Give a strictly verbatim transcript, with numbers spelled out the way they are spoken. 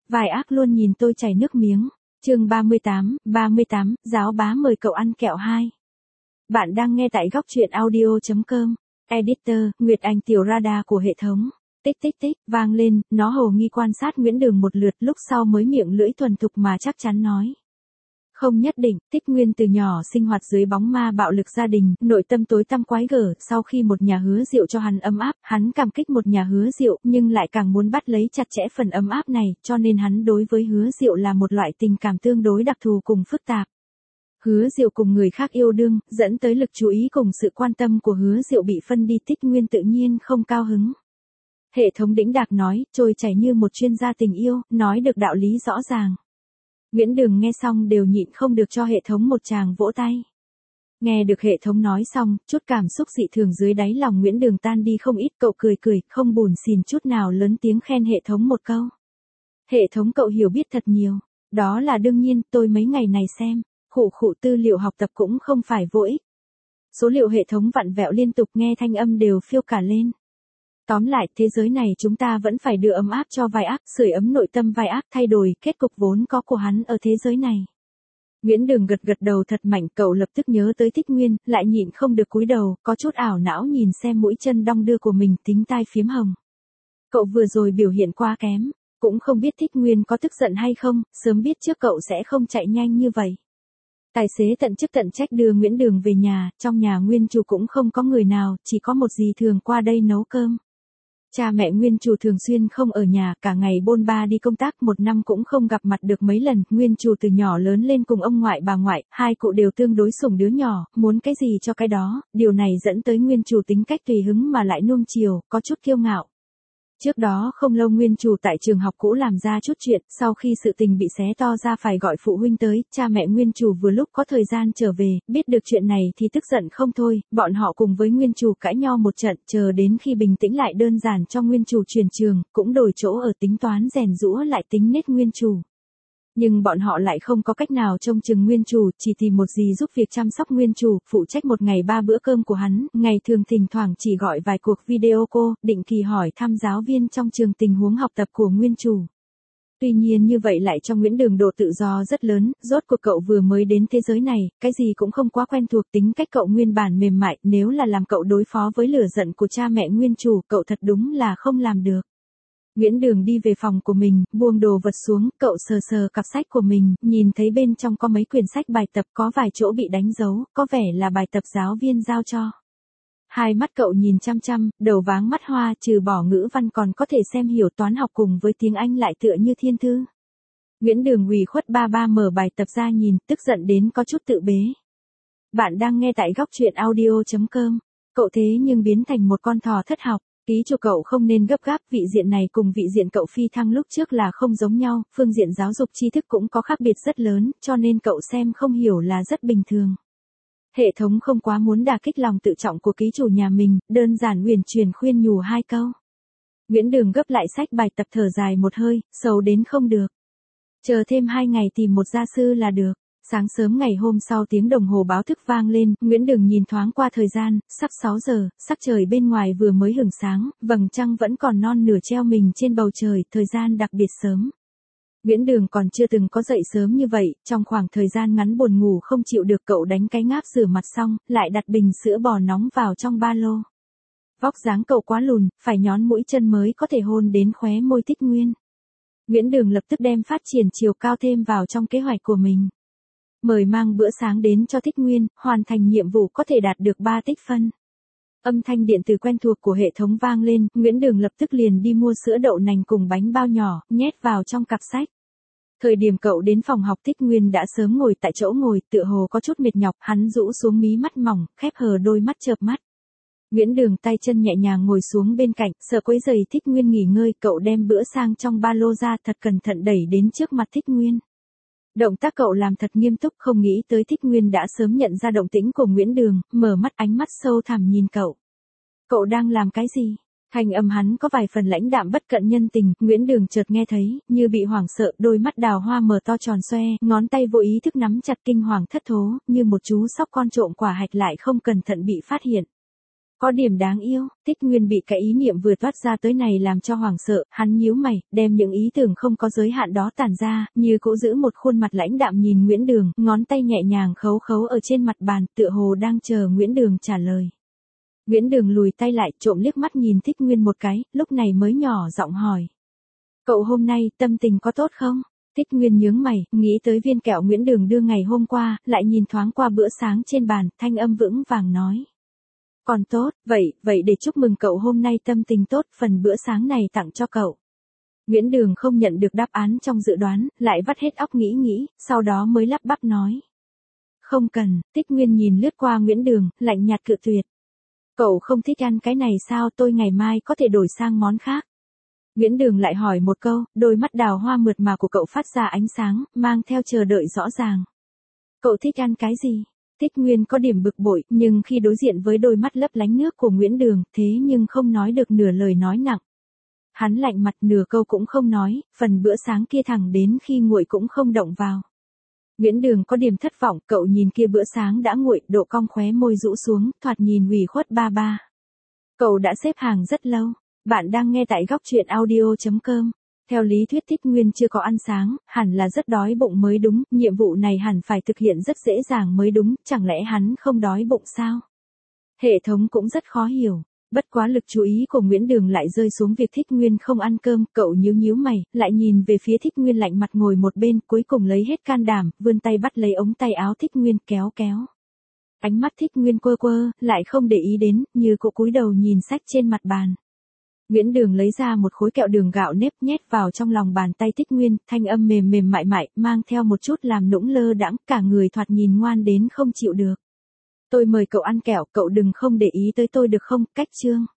Vai ác luôn nhìn tôi chảy nước miếng. Chương ba mươi tám, ba mươi tám, giáo bá mời cậu ăn kẹo hai. Bạn đang nghe tại góc truyện audio chấm com. Editor, Nguyệt Anh tiểu radar của hệ thống. Tích tích tích, vang lên, nó hồ nghi quan sát Nguyễn Đường một lượt lúc sau mới miệng lưỡi thuần thục mà chắc chắn nói. Không nhất định, Tích Nguyên từ nhỏ sinh hoạt dưới bóng ma bạo lực gia đình, nội tâm tối tăm quái gở, sau khi một nhà hứa rượu cho hắn ấm áp, hắn cảm kích một nhà hứa rượu, nhưng lại càng muốn bắt lấy chặt chẽ phần ấm áp này, cho nên hắn đối với hứa rượu là một loại tình cảm tương đối đặc thù cùng phức tạp. Hứa Diệu cùng người khác yêu đương, dẫn tới lực chú ý cùng sự quan tâm của Hứa Diệu bị phân đi, Tích Nguyên tự nhiên không cao hứng. Hệ thống đĩnh đạc nói, trôi chảy như một chuyên gia tình yêu, nói được đạo lý rõ ràng. Nguyễn Đường nghe xong đều nhịn không được cho hệ thống một tràng vỗ tay. Nghe được hệ thống nói xong, chút cảm xúc dị thường dưới đáy lòng Nguyễn Đường tan đi không ít, cậu cười cười, không buồn xỉn chút nào, lớn tiếng khen hệ thống một câu. Hệ thống cậu hiểu biết thật nhiều. Đó là đương nhiên, tôi mấy ngày này xem, khụ khụ tư liệu học tập cũng không phải vô ích. Số liệu hệ thống vặn vẹo liên tục, nghe thanh âm đều phiêu cả lên. Tóm lại, thế giới này chúng ta vẫn phải đưa ấm áp cho Vai ác, sưởi ấm nội tâm Vai ác, thay đổi kết cục vốn có của hắn ở thế giới này. Nguyễn Đường gật gật đầu thật mạnh, cậu lập tức nhớ tới Tích Nguyên, lại nhịn không được cúi đầu, có chút ảo não nhìn xem mũi chân đong đưa của mình, tính tai phiếm hồng. Cậu vừa rồi biểu hiện quá kém, cũng không biết Tích Nguyên có tức giận hay không, sớm biết trước cậu sẽ không chạy nhanh như vậy. Tài xế tận chức tận trách đưa Nguyễn Đường về nhà, trong nhà nguyên chủ cũng không có người nào, chỉ có một dì thường qua đây nấu cơm. Cha mẹ nguyên chủ thường xuyên không ở nhà, cả ngày bôn ba đi công tác, một năm cũng không gặp mặt được mấy lần. Nguyên chủ từ nhỏ lớn lên cùng ông ngoại bà ngoại, hai cụ đều tương đối sủng đứa nhỏ, muốn cái gì cho cái đó, điều này dẫn tới nguyên chủ tính cách tùy hứng mà lại nuông chiều, có chút kiêu ngạo. Trước đó không lâu nguyên chủ tại trường học cũ làm ra chút chuyện, sau khi sự tình bị xé to ra phải gọi phụ huynh tới, cha mẹ nguyên chủ vừa lúc có thời gian trở về, biết được chuyện này thì tức giận không thôi, bọn họ cùng với nguyên chủ cãi nhau một trận, chờ đến khi bình tĩnh lại đơn giản cho nguyên chủ chuyển trường, cũng đổi chỗ ở tính toán rèn giũa lại tính nết nguyên chủ. Nhưng bọn họ lại không có cách nào trông chừng nguyên chủ, chỉ tìm một dì giúp việc chăm sóc nguyên chủ, phụ trách một ngày ba bữa cơm của hắn, ngày thường thỉnh thoảng chỉ gọi vài cuộc video call, định kỳ hỏi thăm giáo viên trong trường tình huống học tập của nguyên chủ. Tuy nhiên như vậy lại cho Nguyễn Đường độ tự do rất lớn, rốt cuộc cậu vừa mới đến thế giới này, cái gì cũng không quá quen thuộc, tính cách cậu nguyên bản mềm mại, nếu là làm cậu đối phó với lửa giận của cha mẹ nguyên chủ, cậu thật đúng là không làm được. Nguyễn Đường đi về phòng của mình, buông đồ vật xuống, cậu sờ sờ cặp sách của mình, nhìn thấy bên trong có mấy quyển sách bài tập, có vài chỗ bị đánh dấu, có vẻ là bài tập giáo viên giao cho. Hai mắt cậu nhìn chăm chăm, đầu váng mắt hoa, trừ bỏ ngữ văn còn có thể xem hiểu, toán học cùng với tiếng Anh lại tựa như thiên thư. Nguyễn Đường ủy khuất ba ba mở bài tập ra nhìn, tức giận đến có chút tự bế. Bạn đang nghe tại góc truyện audio chấm com. Cậu thế nhưng biến thành một con thỏ thất học. Ký chủ cậu không nên gấp gáp, vị diện này cùng vị diện cậu phi thăng lúc trước là không giống nhau, phương diện giáo dục tri thức cũng có khác biệt rất lớn, cho nên cậu xem không hiểu là rất bình thường. Hệ thống không quá muốn đả kích lòng tự trọng của ký chủ nhà mình, đơn giản huyền truyền khuyên nhủ hai câu. Nguyễn Đường gấp lại sách bài tập thở dài một hơi, sầu đến không được. Chờ thêm hai ngày tìm một gia sư là được. Sáng sớm ngày hôm sau tiếng đồng hồ báo thức vang lên, Nguyễn Đường nhìn thoáng qua thời gian, sắp sáu giờ, sắc trời bên ngoài vừa mới hửng sáng, vầng trăng vẫn còn non nửa treo mình trên bầu trời, thời gian đặc biệt sớm. Nguyễn Đường còn chưa từng có dậy sớm như vậy, trong khoảng thời gian ngắn buồn ngủ không chịu được, cậu đánh cái ngáp rửa mặt xong, lại đặt bình sữa bò nóng vào trong ba lô. Vóc dáng cậu quá lùn, phải nhón mũi chân mới có thể hôn đến khóe môi Tích Nguyên. Nguyễn Đường lập tức đem phát triển chiều cao thêm vào trong kế hoạch của mình. Mời mang bữa sáng đến cho Tích Nguyên, hoàn thành nhiệm vụ có thể đạt được ba tích phân. Âm thanh điện tử quen thuộc của hệ thống vang lên, Nguyễn Đường lập tức liền đi mua sữa đậu nành cùng bánh bao nhỏ, nhét vào trong cặp sách. Thời điểm cậu đến phòng học, Tích Nguyên đã sớm ngồi tại chỗ ngồi, tựa hồ có chút mệt nhọc, hắn rũ xuống mí mắt mỏng, khép hờ đôi mắt chợp mắt. Nguyễn Đường tay chân nhẹ nhàng ngồi xuống bên cạnh, sợ quấy rầy Tích Nguyên nghỉ ngơi, cậu đem bữa sang trong ba lô ra, thật cẩn thận đẩy đến trước mặt Tích Nguyên. Động tác cậu làm thật nghiêm túc, không nghĩ tới Tích Nguyên đã sớm nhận ra động tĩnh của Nguyễn Đường, mở mắt, ánh mắt sâu thẳm nhìn cậu. Cậu đang làm cái gì? Thanh âm hắn có vài phần lãnh đạm bất cận nhân tình, Nguyễn Đường chợt nghe thấy, như bị hoảng sợ, đôi mắt đào hoa mở to tròn xoe, ngón tay vô ý thức nắm chặt, kinh hoàng thất thố, như một chú sóc con trộm quả hạch lại không cẩn thận bị phát hiện. Có điểm đáng yêu, Thích Nguyên bị cái ý niệm vừa toát ra tới này làm cho hoảng sợ, hắn nhíu mày, đem những ý tưởng không có giới hạn đó tản ra, như cũ giữ một khuôn mặt lãnh đạm nhìn Nguyễn Đường, ngón tay nhẹ nhàng khấu khấu ở trên mặt bàn, tựa hồ đang chờ Nguyễn Đường trả lời. Nguyễn Đường lùi tay lại, trộm liếc mắt nhìn Thích Nguyên một cái, lúc này mới nhỏ giọng hỏi. Cậu hôm nay tâm tình có tốt không? Thích Nguyên nhướng mày, nghĩ tới viên kẹo Nguyễn Đường đưa ngày hôm qua, lại nhìn thoáng qua bữa sáng trên bàn, thanh âm vững vàng nói. Còn tốt, vậy, vậy để chúc mừng cậu hôm nay tâm tình tốt, phần bữa sáng này tặng cho cậu. Nguyễn Đường không nhận được đáp án trong dự đoán, lại vắt hết óc nghĩ nghĩ, sau đó mới lắp bắp nói. Không cần, Thích Nguyên nhìn lướt qua Nguyễn Đường, lạnh nhạt cự tuyệt. Cậu không thích ăn cái này sao, tôi ngày mai có thể đổi sang món khác. Nguyễn Đường lại hỏi một câu, đôi mắt đào hoa mượt mà của cậu phát ra ánh sáng, mang theo chờ đợi rõ ràng. Cậu thích ăn cái gì? Thích Nguyên có điểm bực bội, nhưng khi đối diện với đôi mắt lấp lánh nước của Nguyễn Đường, thế nhưng không nói được nửa lời nói nặng. Hắn lạnh mặt nửa câu cũng không nói, phần bữa sáng kia thẳng đến khi nguội cũng không động vào. Nguyễn Đường có điểm thất vọng, cậu nhìn kia bữa sáng đã nguội, độ cong khóe môi rũ xuống, thoạt nhìn ủy khuất ba ba. Cậu đã xếp hàng rất lâu. Bạn đang nghe tại góc truyện audio chấm com. Theo lý thuyết Thích Nguyên chưa có ăn sáng, hẳn là rất đói bụng mới đúng, nhiệm vụ này hẳn phải thực hiện rất dễ dàng mới đúng, chẳng lẽ hắn không đói bụng sao? Hệ thống cũng rất khó hiểu. Bất quá lực chú ý của Nguyễn Đường lại rơi xuống việc Thích Nguyên không ăn cơm, cậu nhíu nhíu mày, lại nhìn về phía Thích Nguyên lạnh mặt ngồi một bên, cuối cùng lấy hết can đảm, vươn tay bắt lấy ống tay áo Thích Nguyên kéo kéo. Ánh mắt Thích Nguyên quơ quơ, lại không để ý đến, như cậu cúi đầu nhìn sách trên mặt bàn. Nguyễn Đường lấy ra một khối kẹo đường gạo nếp nhét vào trong lòng bàn tay Thích Nguyên, thanh âm mềm mềm mại mại, mang theo một chút làm nũng lơ đãng, cả người thoạt nhìn ngoan đến không chịu được. Tôi mời cậu ăn kẹo, cậu đừng không để ý tới tôi được không, cách chương.